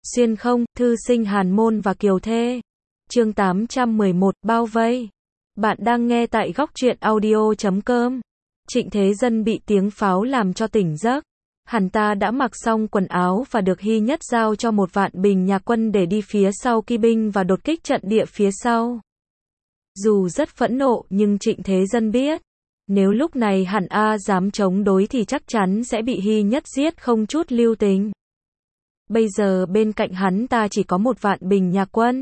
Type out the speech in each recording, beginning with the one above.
Xuyên không, thư sinh Hàn Môn và Kiều Thê. Chương 811, bao vây. Bạn đang nghe tại góc truyện audio.com. Trịnh Thế Dân bị tiếng pháo làm cho tỉnh giấc. Hắn ta đã mặc xong quần áo và được Hy Nhất giao cho một vạn bình nhạc quân để đi phía sau kỵ binh và đột kích trận địa phía sau. Dù rất phẫn nộ nhưng Trịnh Thế Dân biết, nếu lúc này hắn dám chống đối thì chắc chắn sẽ bị Hy Nhất giết không chút lưu tình. Bây giờ bên cạnh hắn ta chỉ có một vạn bình nhạc quân.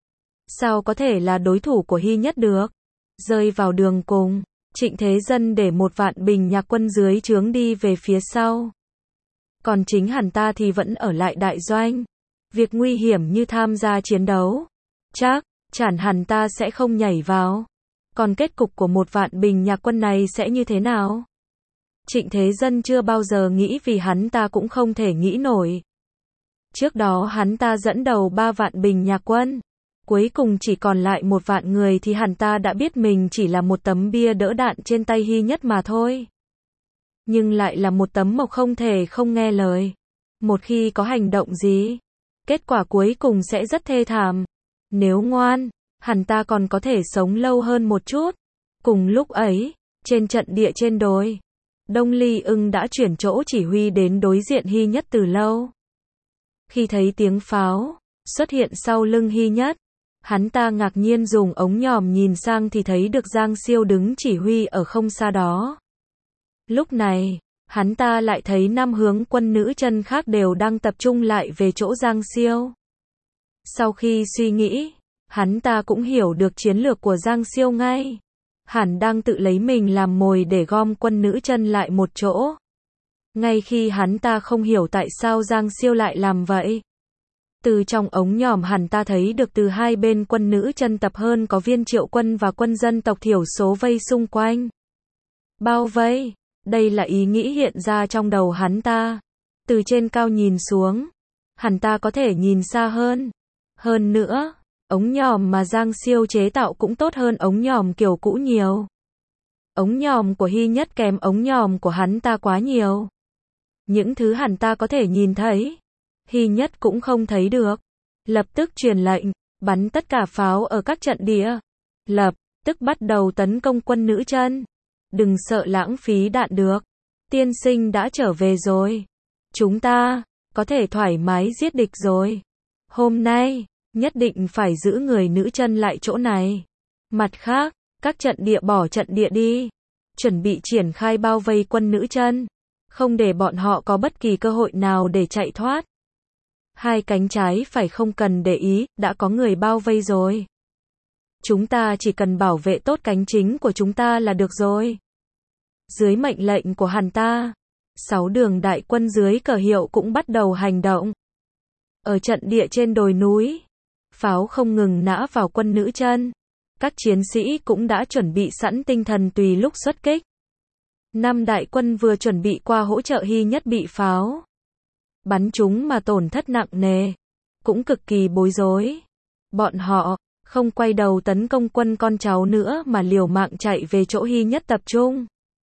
Sao có thể là đối thủ của Hy Nhất được? Rơi vào đường cùng, Trịnh Thế Dân để một vạn bình nhạc quân dưới trướng đi về phía sau. Còn chính hắn ta thì vẫn ở lại đại doanh. Việc nguy hiểm như tham gia chiến đấu, chắc chắn hắn ta sẽ không nhảy vào. Còn kết cục của một vạn bình nhạc quân này sẽ như thế nào? Trịnh Thế Dân chưa bao giờ nghĩ vì hắn ta cũng không thể nghĩ nổi. Trước đó hắn ta dẫn đầu 3 vạn bình nhạc quân. Cuối cùng chỉ còn lại 1 vạn người thì hắn ta đã biết mình chỉ là một tấm bia đỡ đạn trên tay Hy Nhất mà thôi. Nhưng lại là một tấm mộc không thể không nghe lời. Một khi có hành động gì, kết quả cuối cùng sẽ rất thê thảm. Nếu ngoan, hắn ta còn có thể sống lâu hơn một chút. Cùng lúc ấy, trên trận địa trên đồi, Đông Ly Ưng đã chuyển chỗ chỉ huy đến đối diện Hy Nhất từ lâu. Khi thấy tiếng pháo xuất hiện sau lưng Hy Nhất, hắn ta ngạc nhiên dùng ống nhòm nhìn sang thì thấy được Giang Siêu đứng chỉ huy ở không xa đó. Lúc này, hắn ta lại thấy 5 hướng quân nữ chân khác đều đang tập trung lại về chỗ Giang Siêu. Sau khi suy nghĩ, hắn ta cũng hiểu được chiến lược của Giang Siêu ngay. Hắn đang tự lấy mình làm mồi để gom quân nữ chân lại một chỗ. Ngay khi hắn ta không hiểu tại sao Giang Siêu lại làm vậy. Từ trong ống nhòm hắn ta thấy được từ hai bên quân nữ chân tập hơn có viên Triệu quân và quân dân tộc thiểu số vây xung quanh. Bao vây, đây là ý nghĩ hiện ra trong đầu hắn ta. Từ trên cao nhìn xuống, hắn ta có thể nhìn xa hơn. Hơn nữa, ống nhòm mà Giang Siêu chế tạo cũng tốt hơn ống nhòm kiểu cũ nhiều. Ống nhòm của Hy Nhất kém ống nhòm của hắn ta quá nhiều. Những thứ hắn ta có thể nhìn thấy, Hy Nhất cũng không thấy được. Lập tức truyền lệnh, bắn tất cả pháo ở các trận địa. Lập tức bắt đầu tấn công quân nữ chân. Đừng sợ lãng phí đạn được. Tiên sinh đã trở về rồi. Chúng ta có thể thoải mái giết địch rồi. Hôm nay, nhất định phải giữ người nữ chân lại chỗ này. Mặt khác, các trận địa bỏ trận địa đi. Chuẩn bị triển khai bao vây quân nữ chân. Không để bọn họ có bất kỳ cơ hội nào để chạy thoát. Hai cánh trái phải không cần để ý, đã có người bao vây rồi. Chúng ta chỉ cần bảo vệ tốt cánh chính của chúng ta là được rồi. Dưới mệnh lệnh của hắn ta, 6 đường đại quân dưới cờ hiệu cũng bắt đầu hành động. Ở trận địa trên đồi núi, pháo không ngừng nã vào quân nữ chân. Các chiến sĩ cũng đã chuẩn bị sẵn tinh thần tùy lúc xuất kích. 5 đại quân vừa chuẩn bị qua hỗ trợ Hy Nhất bị pháo bắn chúng mà tổn thất nặng nề, cũng cực kỳ bối rối. Bọn họ không quay đầu tấn công quân con cháu nữa mà liều mạng chạy về chỗ Hy Nhất tập trung.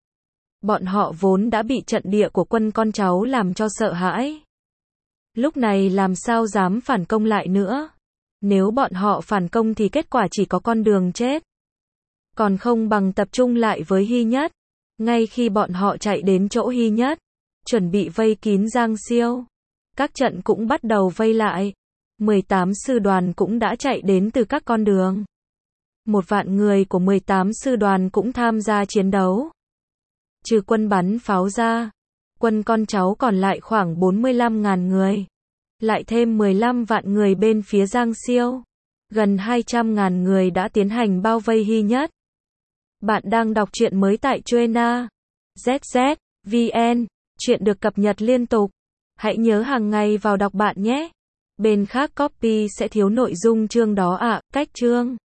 Bọn họ vốn đã bị trận địa của quân con cháu làm cho sợ hãi. Lúc này làm sao dám phản công lại nữa. Nếu bọn họ phản công thì kết quả chỉ có con đường chết. Còn không bằng tập trung lại với Hy Nhất. Ngay khi bọn họ chạy đến chỗ Hy Nhất, chuẩn bị vây kín Giang Siêu, các trận cũng bắt đầu vây lại. 18 sư đoàn cũng đã chạy đến từ các con đường. 1 vạn người của 18 sư đoàn cũng tham gia chiến đấu. Trừ quân bắn pháo ra, quân con cháu còn lại khoảng 45.000 người. Lại thêm 15 vạn người bên phía Giang Siêu. Gần 200.000 người đã tiến hành bao vây Hy Nhất. Bạn đang đọc truyện mới tại Truena. ZZ, VN, truyện được cập nhật liên tục. Hãy nhớ hàng ngày vào đọc bạn nhé. Bên khác copy sẽ thiếu nội dung chương đó ạ, cách chương.